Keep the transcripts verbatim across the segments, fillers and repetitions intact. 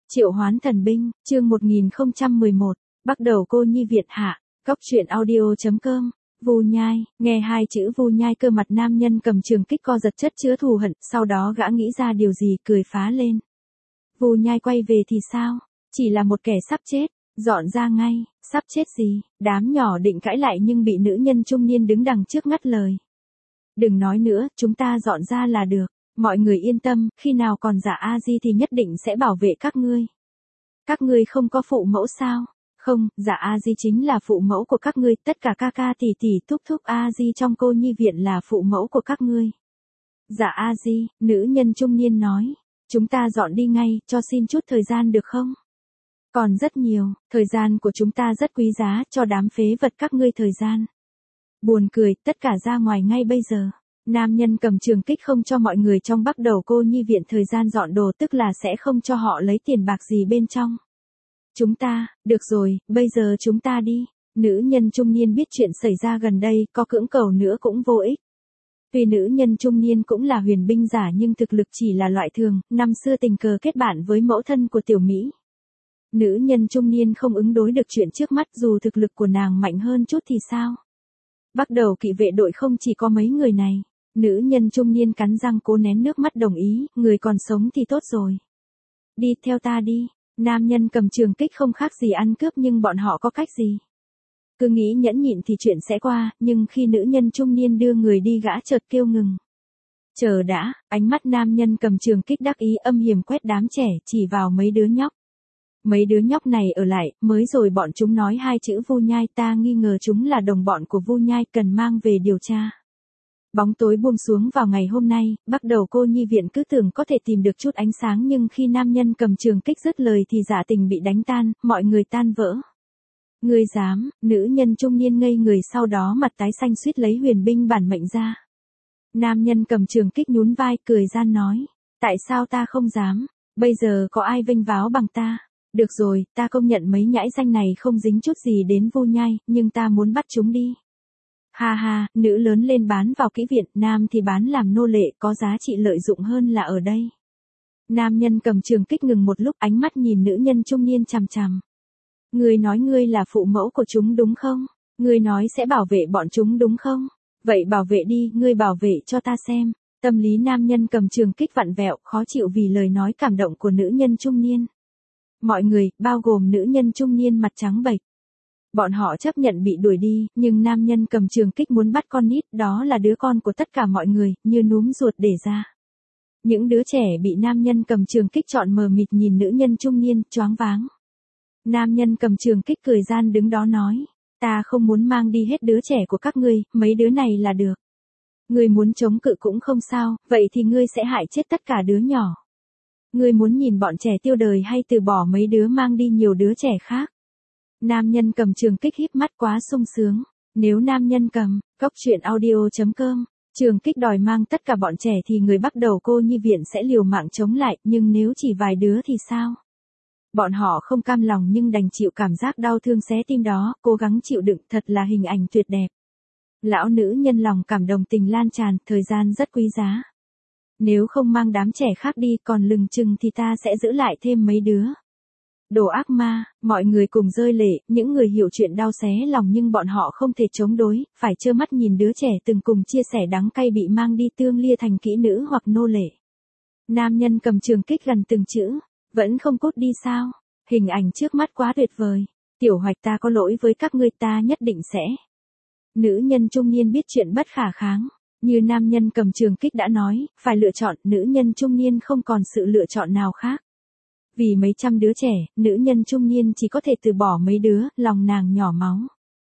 Triệu Hoán Thần Binh, chương một nghìn không trăm mười một, bắt đầu cô nhi Việt hạ, góc truyện audio chấm com. Vu Nhai, nghe hai chữ Vu Nhai cơ mặt nam nhân cầm trường kích co giật chất chứa thù hận, sau đó gã nghĩ ra điều gì cười phá lên. Vu Nhai quay về thì sao? Chỉ là một kẻ sắp chết, dọn ra ngay, sắp chết gì? Đám nhỏ định cãi lại nhưng bị nữ nhân trung niên đứng đằng trước ngắt lời. Đừng nói nữa, chúng ta dọn ra là được. Mọi người yên tâm, khi nào còn Dạ A Di thì nhất định sẽ bảo vệ các ngươi. Các ngươi không có phụ mẫu sao? Không, Dạ A Di chính là phụ mẫu của các ngươi, tất cả ca ca tỷ tỷ thúc thúc A Di trong cô nhi viện là phụ mẫu của các ngươi. Dạ A Di, nữ nhân trung niên nói, chúng ta dọn đi ngay, cho xin chút thời gian được không? Còn rất nhiều, thời gian của chúng ta rất quý giá, cho đám phế vật các ngươi thời gian. Buồn cười, tất cả ra ngoài ngay bây giờ. Nam nhân cầm trường kích không cho mọi người trong bắt đầu cô nhi viện thời gian dọn đồ, tức là sẽ không cho họ lấy tiền bạc gì bên trong. Chúng ta, được rồi, bây giờ chúng ta đi. Nữ nhân trung niên biết chuyện xảy ra gần đây, có cưỡng cầu nữa cũng vô ích. Tuy nữ nhân trung niên cũng là huyền binh giả nhưng thực lực chỉ là loại thường, năm xưa tình cờ kết bạn với mẫu thân của tiểu Mỹ. Nữ nhân trung niên không ứng đối được chuyện trước mắt, dù thực lực của nàng mạnh hơn chút thì sao? Bắt đầu kỵ vệ đội không chỉ có mấy người này. Nữ nhân trung niên cắn răng cố nén nước mắt đồng ý, người còn sống thì tốt rồi. Đi theo ta đi. Nam nhân cầm trường kích không khác gì ăn cướp nhưng bọn họ có cách gì? Cứ nghĩ nhẫn nhịn thì chuyện sẽ qua, nhưng khi nữ nhân trung niên đưa người đi gã chợt kêu ngừng. Chờ đã, ánh mắt nam nhân cầm trường kích đắc ý âm hiểm quét đám trẻ, chỉ vào mấy đứa nhóc. Mấy đứa nhóc này ở lại, mới rồi bọn chúng nói hai chữ Vu Nhai, ta nghi ngờ chúng là đồng bọn của Vu Nhai, cần mang về điều tra. Bóng tối buông xuống vào ngày hôm nay, bắt đầu cô nhi viện cứ tưởng có thể tìm được chút ánh sáng nhưng khi nam nhân cầm trường kích dứt lời thì giả tình bị đánh tan, mọi người tan vỡ. Ngươi dám, nữ nhân trung niên ngây người sau đó mặt tái xanh suýt lấy huyền binh bản mệnh ra. Nam nhân cầm trường kích nhún vai cười gian nói, tại sao ta không dám, bây giờ có ai vênh váo bằng ta. Được rồi, ta công nhận mấy nhãi danh này không dính chút gì đến Vu Nhai, nhưng ta muốn bắt chúng đi. Ha ha, nữ lớn lên bán vào kỹ viện, nam thì bán làm nô lệ, có giá trị lợi dụng hơn là ở đây. Nam nhân cầm trường kích ngừng một lúc, ánh mắt nhìn nữ nhân trung niên chằm chằm. Ngươi nói ngươi là phụ mẫu của chúng đúng không? Ngươi nói sẽ bảo vệ bọn chúng đúng không? Vậy bảo vệ đi, ngươi bảo vệ cho ta xem. Tâm lý nam nhân cầm trường kích vặn vẹo, khó chịu vì lời nói cảm động của nữ nhân trung niên. Mọi người, bao gồm nữ nhân trung niên mặt trắng bệch. Bọn họ chấp nhận bị đuổi đi, nhưng nam nhân cầm trường kích muốn bắt con nít, đó là đứa con của tất cả mọi người, như núm ruột để ra. Những đứa trẻ bị nam nhân cầm trường kích chọn mờ mịt nhìn nữ nhân trung niên, choáng váng. Nam nhân cầm trường kích cười gian đứng đó nói, ta không muốn mang đi hết đứa trẻ của các ngươi, mấy đứa này là được. Ngươi muốn chống cự cũng không sao, vậy thì ngươi sẽ hại chết tất cả đứa nhỏ. Ngươi muốn nhìn bọn trẻ tiêu đời hay từ bỏ mấy đứa mang đi nhiều đứa trẻ khác? Nam nhân cầm trường kích híp mắt quá sung sướng. Nếu nam nhân cầm, góc truyện audio chấm com, trường kích đòi mang tất cả bọn trẻ thì người bắt đầu cô nhi viện sẽ liều mạng chống lại, nhưng nếu chỉ vài đứa thì sao? Bọn họ không cam lòng nhưng đành chịu cảm giác đau thương xé tim đó, cố gắng chịu đựng, thật là hình ảnh tuyệt đẹp. Lão nữ nhân lòng cảm đồng tình lan tràn, thời gian rất quý giá. Nếu không mang đám trẻ khác đi còn lừng chừng thì ta sẽ giữ lại thêm mấy đứa. Đồ ác ma, mọi người cùng rơi lệ, những người hiểu chuyện đau xé lòng nhưng bọn họ không thể chống đối, phải trơ mắt nhìn đứa trẻ từng cùng chia sẻ đắng cay bị mang đi tương lia thành kỹ nữ hoặc nô lệ. Nam nhân cầm trường kích gần từng chữ, vẫn không cút đi sao? Hình ảnh trước mắt quá tuyệt vời. Tiểu Hoạch, ta có lỗi với các ngươi, ta nhất định sẽ. Nữ nhân trung niên biết chuyện bất khả kháng. Như nam nhân cầm trường kích đã nói, phải lựa chọn, nữ nhân trung niên không còn sự lựa chọn nào khác. Vì mấy trăm đứa trẻ, nữ nhân trung niên chỉ có thể từ bỏ mấy đứa, lòng nàng nhỏ máu.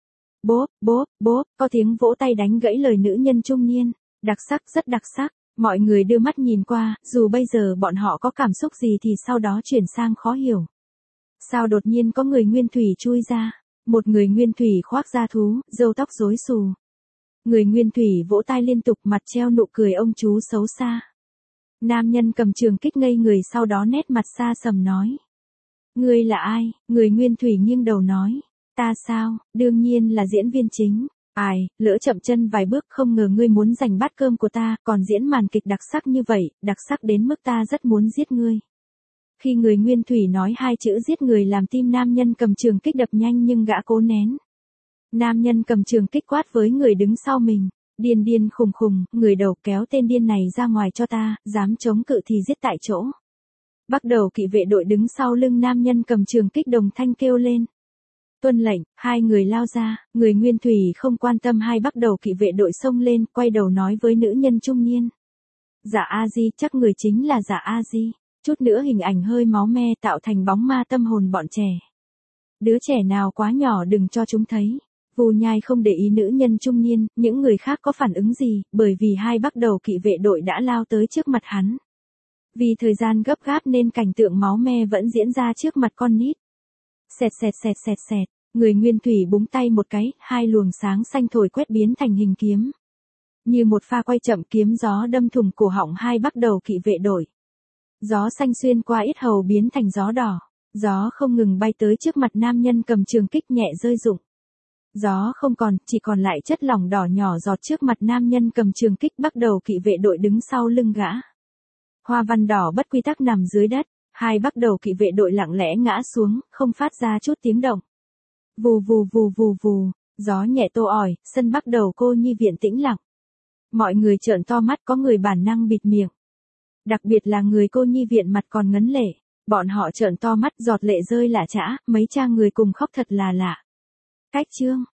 Bốp, bốp, bốp, có tiếng vỗ tay đánh gãy lời nữ nhân trung niên. Đặc sắc, rất đặc sắc. Mọi người đưa mắt nhìn qua, dù bây giờ bọn họ có cảm xúc gì thì sau đó chuyển sang khó hiểu. Sao đột nhiên có người nguyên thủy chui ra? Một người nguyên thủy khoác da thú, râu tóc rối xù. Người nguyên thủy vỗ tay liên tục, mặt treo nụ cười ông chú xấu xa. Nam nhân cầm trường kích ngây người sau đó nét mặt xa sầm nói. Ngươi là ai? Người nguyên thủy nghiêng đầu nói. Ta sao? Đương nhiên là diễn viên chính. Ai, lỡ chậm chân vài bước không ngờ ngươi muốn giành bát cơm của ta, còn diễn màn kịch đặc sắc như vậy, đặc sắc đến mức ta rất muốn giết ngươi. Khi người Nguyên Thủy nói hai chữ giết người làm tim nam nhân cầm trường kích đập nhanh nhưng gã cố nén. Nam nhân cầm trường kích quát với người đứng sau mình. Điên điên khùng khùng, người đầu kéo tên điên này ra ngoài cho ta, dám chống cự thì giết tại chỗ. Bắt đầu kỵ vệ đội đứng sau lưng nam nhân cầm trường kích đồng thanh kêu lên. Tuân lệnh, hai người lao ra, người Nguyên Thủy không quan tâm hai bắt đầu kỵ vệ đội xông lên, quay đầu nói với nữ nhân trung niên. Dạ A-di, chắc người chính là dạ A-di. Chút nữa hình ảnh hơi máu me tạo thành bóng ma tâm hồn bọn trẻ. Đứa trẻ nào quá nhỏ đừng cho chúng thấy. Vu Nhai không để ý nữ nhân trung niên, những người khác có phản ứng gì, bởi vì hai bắt đầu kỵ vệ đội đã lao tới trước mặt hắn. Vì thời gian gấp gáp nên cảnh tượng máu me vẫn diễn ra trước mặt con nít. Xẹt xẹt xẹt xẹt xẹt, người Nguyên Thủy búng tay một cái, hai luồng sáng xanh thổi quét biến thành hình kiếm. Như một pha quay chậm kiếm gió đâm thủng cổ họng hai bắt đầu kỵ vệ đội. Gió xanh xuyên qua yết hầu biến thành gió đỏ. Gió không ngừng bay tới trước mặt nam nhân cầm trường kích nhẹ rơi rụng. Gió không còn, chỉ còn lại chất lỏng đỏ nhỏ giọt trước mặt nam nhân cầm trường kích bắt đầu kỵ vệ đội đứng sau lưng gã. Hoa văn đỏ bất quy tắc nằm dưới đất, hai bắt đầu kỵ vệ đội lặng lẽ ngã xuống, không phát ra chút tiếng động. Vù vù vù vù vù, gió nhẹ tô ỏi, sân bắt đầu cô nhi viện tĩnh lặng. Mọi người trợn to mắt, có người bản năng bịt miệng. Đặc biệt là người cô nhi viện mặt còn ngấn lệ, bọn họ trợn to mắt giọt lệ rơi lả chã, mấy cha người cùng khóc thật là lạ. Cách chương